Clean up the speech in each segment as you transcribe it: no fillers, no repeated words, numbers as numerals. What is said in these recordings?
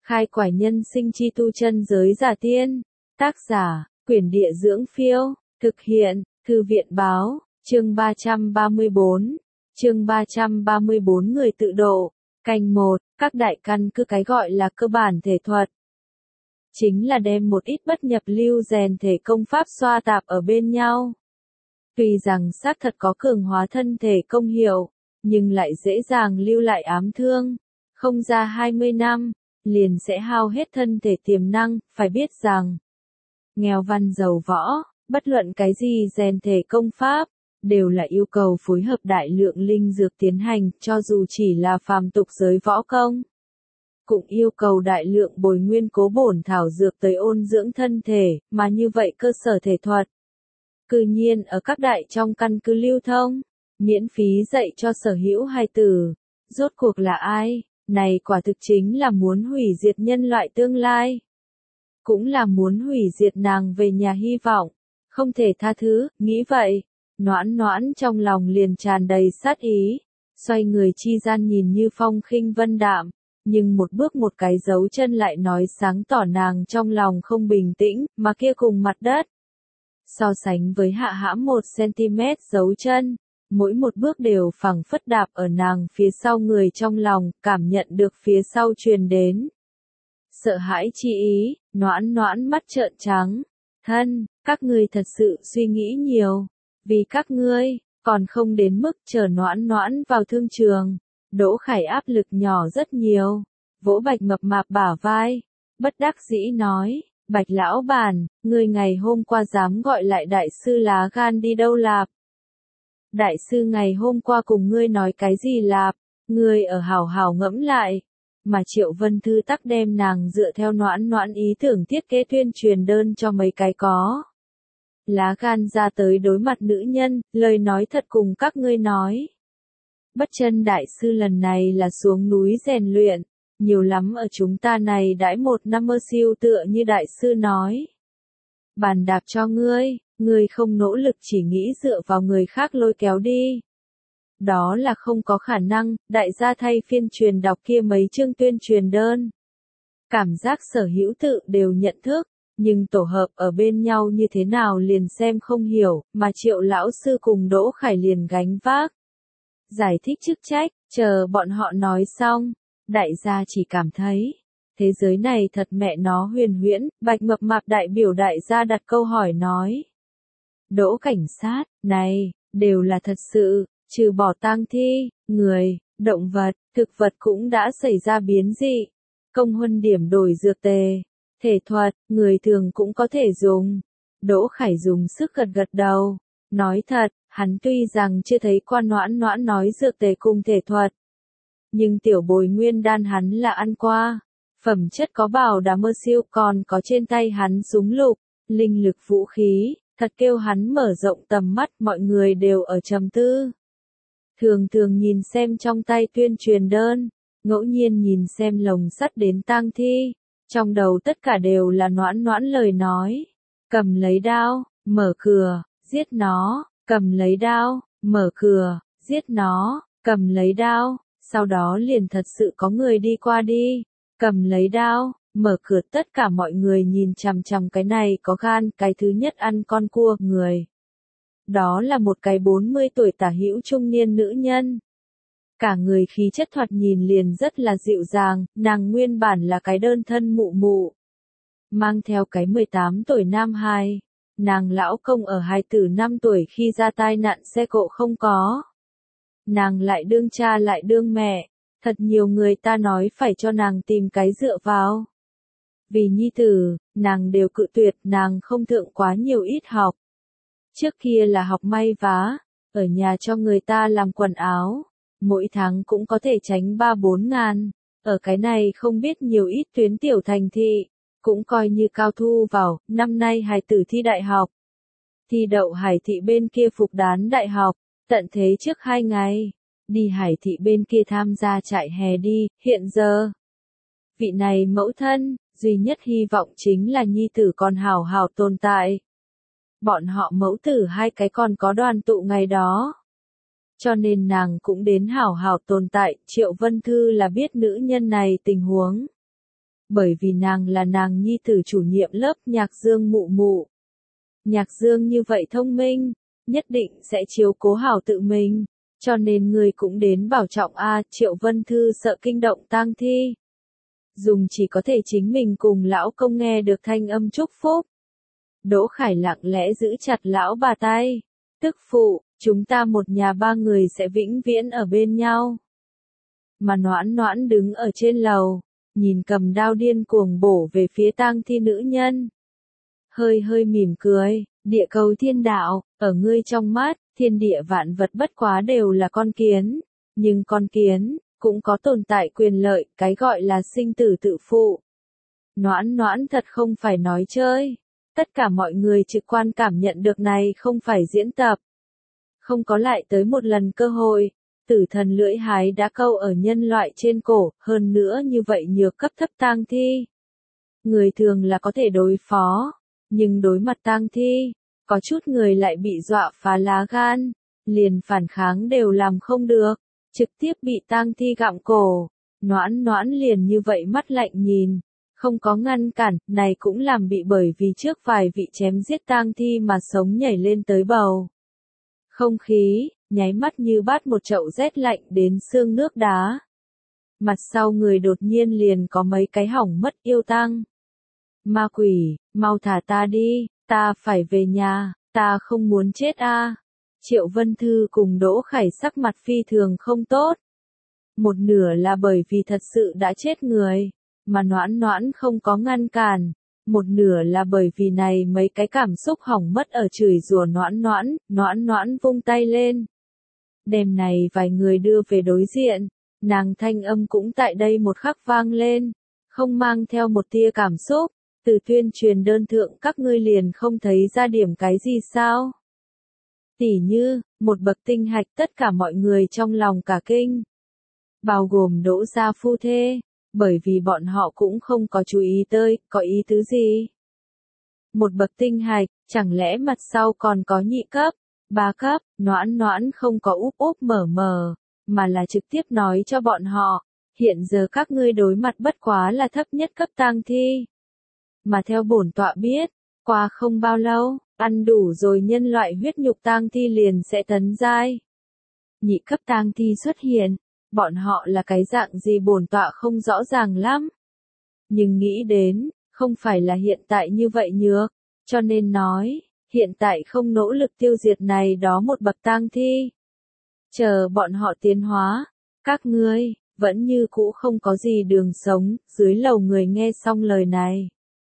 Khai quải nhân sinh chi tu chân giới giả tiên. Tác giả, Quyển Địa Dưỡng Phiêu. Thực hiện, Thư viện Báo. Chương 334. Chương 334 người tự độ. Canh 1. Các đại căn cứ. Cái gọi là cơ bản thể thuật chính là đem một ít bất nhập lưu rèn thể công pháp xoa tạp ở bên nhau. Tuy rằng xác thật có cường hóa thân thể công hiệu, nhưng lại dễ dàng lưu lại ám thương. Không ra 20 năm, liền sẽ hao hết thân thể tiềm năng. Phải biết rằng, nghèo văn giàu võ, bất luận cái gì rèn thể công pháp, đều là yêu cầu phối hợp đại lượng linh dược tiến hành, cho dù chỉ là phàm tục giới võ công. Cũng yêu cầu đại lượng bồi nguyên cố bổn thảo dược tới ôn dưỡng thân thể, mà như vậy cơ sở thể thuật cư nhiên ở các đại trong căn cứ lưu thông, miễn phí dạy cho sở hữu hài tử. Rốt cuộc là ai? Này quả thực chính là muốn hủy diệt nhân loại tương lai. Cũng là muốn hủy diệt nàng về nhà hy vọng. Không thể tha thứ, nghĩ vậy. Noãn noãn trong lòng liền tràn đầy sát ý. Xoay người chi gian nhìn như phong khinh vân đạm. Nhưng một bước một cái dấu chân lại nói sáng tỏ nàng trong lòng không bình tĩnh, mà kia cùng mặt đất. So sánh với hạ hãm 1cm dấu chân, mỗi một bước đều phẳng phất đạp ở nàng phía sau người trong lòng, cảm nhận được phía sau truyền đến. Sợ hãi chi ý, noãn noãn mắt trợn trắng. Thân, các ngươi thật sự suy nghĩ nhiều. Vì các ngươi, còn không đến mức chờ noãn noãn vào thương trường. Đỗ Khải áp lực nhỏ rất nhiều. Vỗ Bạch mập mạp bả vai. Bất đắc dĩ nói, Bạch lão bản, ngươi ngày hôm qua dám gọi lại đại sư lá gan đi đâu lạp? Đại sư ngày hôm qua cùng ngươi nói cái gì lạp? Ngươi ở hảo hảo ngẫm lại. Mà Triệu Vân Thư tắc đem nàng dựa theo noãn noãn ý tưởng thiết kế tuyên truyền đơn cho mấy cái có lá gan ra tới đối mặt nữ nhân, lời nói thật cùng các ngươi nói. Bất chân đại sư lần này là xuống núi rèn luyện, nhiều lắm ở chúng ta này đãi 1 năm mơ siêu tựa như đại sư nói. Bàn đạp cho ngươi không nỗ lực chỉ nghĩ dựa vào người khác lôi kéo đi. Đó là không có khả năng, đại gia thay phiên truyền đọc kia mấy chương tuyên truyền đơn. Cảm giác sở hữu tự đều nhận thức, nhưng tổ hợp ở bên nhau như thế nào liền xem không hiểu, mà Triệu lão sư cùng Đỗ Khải liền gánh vác. Giải thích chức trách, chờ bọn họ nói xong, đại gia chỉ cảm thấy, thế giới này thật mẹ nó huyền huyễn. Bạch mập mạp đại biểu đại gia đặt câu hỏi nói. Đỗ cảnh sát, này, đều là thật sự, trừ bỏ tang thi, người, động vật, thực vật cũng đã xảy ra biến dị. Công huân điểm đổi dược tề, thể thuật, người thường cũng có thể dùng. Đỗ Khải dùng sức gật gật đầu, nói thật. Hắn tuy rằng chưa thấy qua noãn noãn nói dược tề cùng thể thuật, nhưng tiểu bồi nguyên đan hắn là ăn qua. Phẩm chất có bảo đảm mơ siêu, còn có trên tay hắn súng lục, linh lực vũ khí, thật kêu hắn mở rộng tầm mắt. Mọi người đều ở trầm tư. Thường thường nhìn xem trong tay tuyên truyền đơn, ngẫu nhiên nhìn xem lồng sắt đến tang thi, trong đầu tất cả đều là noãn noãn lời nói. Cầm lấy đao, mở cửa, giết nó. Cầm lấy đao, mở cửa, giết nó, cầm lấy đao, sau đó liền thật sự có người đi qua đi. Cầm lấy đao, mở cửa, tất cả mọi người nhìn chằm chằm cái này có gan, cái thứ nhất ăn con cua người. Đó là một cái 40 tuổi tả hữu trung niên nữ nhân. Cả người khí chất thoạt nhìn liền rất là dịu dàng, nàng nguyên bản là cái đơn thân mụ mụ. Mang theo cái 18 tuổi nam hài. Nàng lão công ở hài tử 5 tuổi khi ra tai nạn xe cộ không có. Nàng lại đương cha lại đương mẹ, thật nhiều người ta nói phải cho nàng tìm cái dựa vào. Vì nhi tử, nàng đều cự tuyệt, nàng không thượng quá nhiều ít học. Trước kia là học may vá, ở nhà cho người ta làm quần áo, mỗi tháng cũng có thể tránh 3-4 ngàn, ở cái này không biết nhiều ít tuyến tiểu thành thị. Cũng coi như cao thu vào. Năm nay hài tử thi đại học. Thi đậu Hải thị bên kia phục đán đại học, tận thế trước 2 ngày. Đi Hải thị bên kia tham gia trại hè đi, hiện giờ. Vị này mẫu thân, duy nhất hy vọng chính là nhi tử còn hảo hảo tồn tại. Bọn họ mẫu tử 2 cái còn có đoàn tụ ngày đó. Cho nên nàng cũng đến hảo hảo tồn tại. Triệu Vân Thư là biết nữ nhân này tình huống. bởi vì nàng là nàng nhi tử chủ nhiệm lớp Nhạc Dương mụ mụ. Nhạc Dương như vậy thông minh, nhất định sẽ chiếu cố hảo tự mình, cho nên người cũng đến bảo trọng a. Triệu Vân Thư sợ kinh động tang thi. Dùng chỉ có thể chính mình cùng lão công nghe được thanh âm chúc phúc. Đỗ Khải lặng lẽ giữ chặt lão bà tay. Tức phụ, chúng ta một nhà ba người sẽ vĩnh viễn ở bên nhau. Mà Noãn Noãn đứng ở trên lầu, nhìn cầm đao điên cuồng bổ về phía tang thi nữ nhân. Hơi hơi mỉm cười, địa cầu thiên đạo, ở ngươi trong mắt, thiên địa vạn vật bất quá đều là con kiến. Nhưng con kiến, cũng có tồn tại quyền lợi, cái gọi là sinh tử tự phụ. Noãn Noãn thật không phải nói chơi. Tất cả mọi người trực quan cảm nhận được này không phải diễn tập. Không có lại tới một lần cơ hội, tử thần lưỡi hái đã câu ở nhân loại trên cổ, hơn nữa như vậy nhược cấp thấp tang thi. Người thường là có thể đối phó, nhưng đối mặt tang thi, có chút người lại bị dọa phá lá gan, liền phản kháng đều làm không được, trực tiếp bị tang thi gặm cổ. Noãn Noãn liền như vậy mắt lạnh nhìn, không có ngăn cản, này cũng làm bị bởi vì trước vài vị chém giết tang thi mà sống nhảy lên tới bầu. Không khí, nháy mắt như bát một chậu rét lạnh đến xương nước đá. Mặt sau người đột nhiên liền có mấy cái hỏng mất yêu tăng. Ma quỷ, mau thả ta đi, ta phải về nhà, ta không muốn chết a. Triệu Vân Thư cùng Đỗ Khải sắc mặt phi thường không tốt. Một nửa là bởi vì thật sự đã chết người, mà Noãn Noãn không có ngăn cản. Một nửa là bởi vì này mấy cái cảm xúc hỏng mất ở chửi rủa Noãn Noãn vung tay lên. Đêm này vài người đưa về đối diện, nàng thanh âm cũng tại đây một khắc vang lên, không mang theo một tia cảm xúc, từ tuyên truyền đơn thượng các ngươi liền không thấy ra điểm cái gì sao. Tỉ như, một bậc tinh hạch tất cả mọi người trong lòng cả kinh. Bao gồm Đỗ gia phu thê, bởi vì bọn họ cũng không có chú ý tới, có ý tứ gì. Một bậc tinh hạch, chẳng lẽ mặt sau còn có nhị cấp, ba cấp, Noãn Noãn không có úp úp mở mờ, mà là trực tiếp nói cho bọn họ, hiện giờ các ngươi đối mặt bất quá là thấp nhất cấp tang thi. Mà theo bổn tọa biết, qua không bao lâu, ăn đủ rồi nhân loại huyết nhục tang thi liền sẽ tấn giai. Nhị cấp tang thi xuất hiện, bọn họ là cái dạng gì bổn tọa không rõ ràng lắm. Nhưng nghĩ đến, không phải là hiện tại như vậy nhược, cho nên nói, hiện tại không nỗ lực tiêu diệt này đó một bậc tang thi. Chờ bọn họ tiến hóa, các ngươi, vẫn như cũ không có gì đường sống, dưới lầu người nghe xong lời này.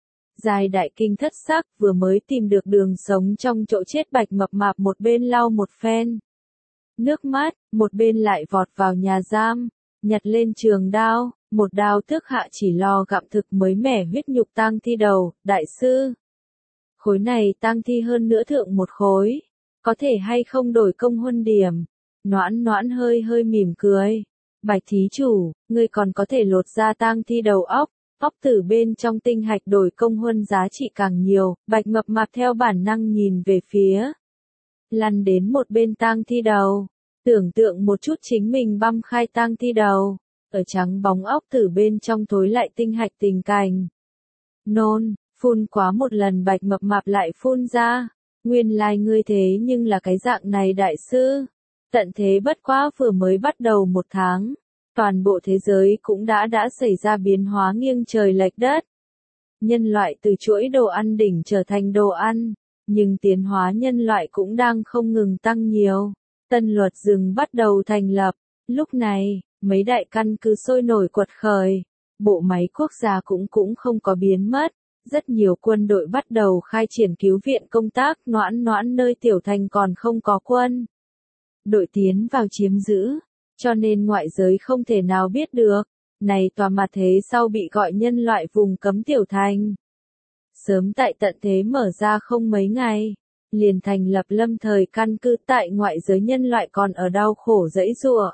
Giai đại kinh thất sắc vừa mới tìm được đường sống trong chỗ chết bạch mập mạp một bên lau một phen. Nước mắt, một bên lại vọt vào nhà giam, nhặt lên trường đao, một đao tước hạ chỉ lo gặm thực mới mẻ huyết nhục tang thi đầu, đại sư. Khối này tang thi hơn nữa thượng một khối, có thể hay không đổi công huân điểm. Noãn Noãn hơi hơi mỉm cười. Bạch thí chủ, ngươi còn có thể lột ra tang thi đầu óc, óc tử bên trong tinh hạch đổi công huân giá trị càng nhiều, bạch mập mạp theo bản năng nhìn về phía. Lăn đến một bên tang thi đầu, tưởng tượng một chút chính mình băm khai tang thi đầu, ở trắng bóng óc tử bên trong thối lại tinh hạch tình cảnh. Nôn, phun quá một lần bạch mập mạp lại phun ra, nguyên lai ngươi thế nhưng là cái dạng này đại sư. Tận thế bất quá vừa mới bắt đầu một tháng, toàn bộ thế giới cũng đã xảy ra biến hóa nghiêng trời lệch đất. Nhân loại từ chuỗi đồ ăn đỉnh trở thành đồ ăn, nhưng tiến hóa nhân loại cũng đang không ngừng tăng nhiều. Tân luật rừng bắt đầu thành lập, lúc này, mấy đại căn cứ sôi nổi quật khởi, bộ máy quốc gia cũng không có biến mất. Rất nhiều quân đội bắt đầu khai triển cứu viện công tác, Noãn Noãn nơi tiểu thành còn không có quân đội tiến vào chiếm giữ, cho nên ngoại giới không thể nào biết được, này tòa mặt thế sau bị gọi nhân loại vùng cấm tiểu thành. Sớm tại tận thế mở ra không mấy ngày, liền thành lập lâm thời căn cứ tại ngoại giới nhân loại còn ở đau khổ dẫy giụa.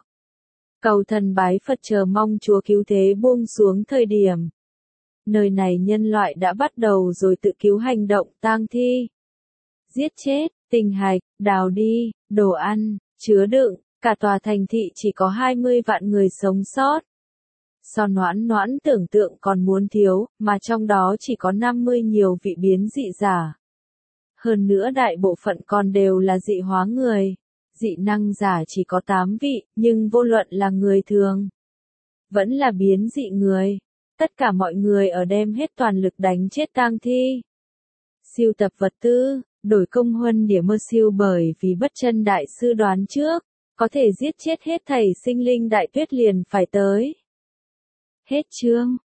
Cầu thần bái Phật chờ mong Chúa cứu thế buông xuống thời điểm. Nơi này nhân loại đã bắt đầu rồi tự cứu hành động tang thi. Giết chết, tình hạch, đào đi, đồ ăn, chứa đựng, cả tòa thành thị chỉ có 20 vạn người sống sót. So Noãn Noãn tưởng tượng còn muốn thiếu, mà trong đó chỉ có 50 nhiều vị biến dị giả. Hơn nữa đại bộ phận còn đều là dị hóa người. Dị năng giả chỉ có 8 vị, nhưng vô luận là người thường, vẫn là biến dị người. Tất cả mọi người ở đem hết toàn lực đánh chết tang thi. Siêu tập vật tư, đổi công huân điểm mơ siêu bởi vì bất chân đại sư đoán trước, có thể giết chết hết thảy sinh linh đại tuyết liền phải tới. Hết chương.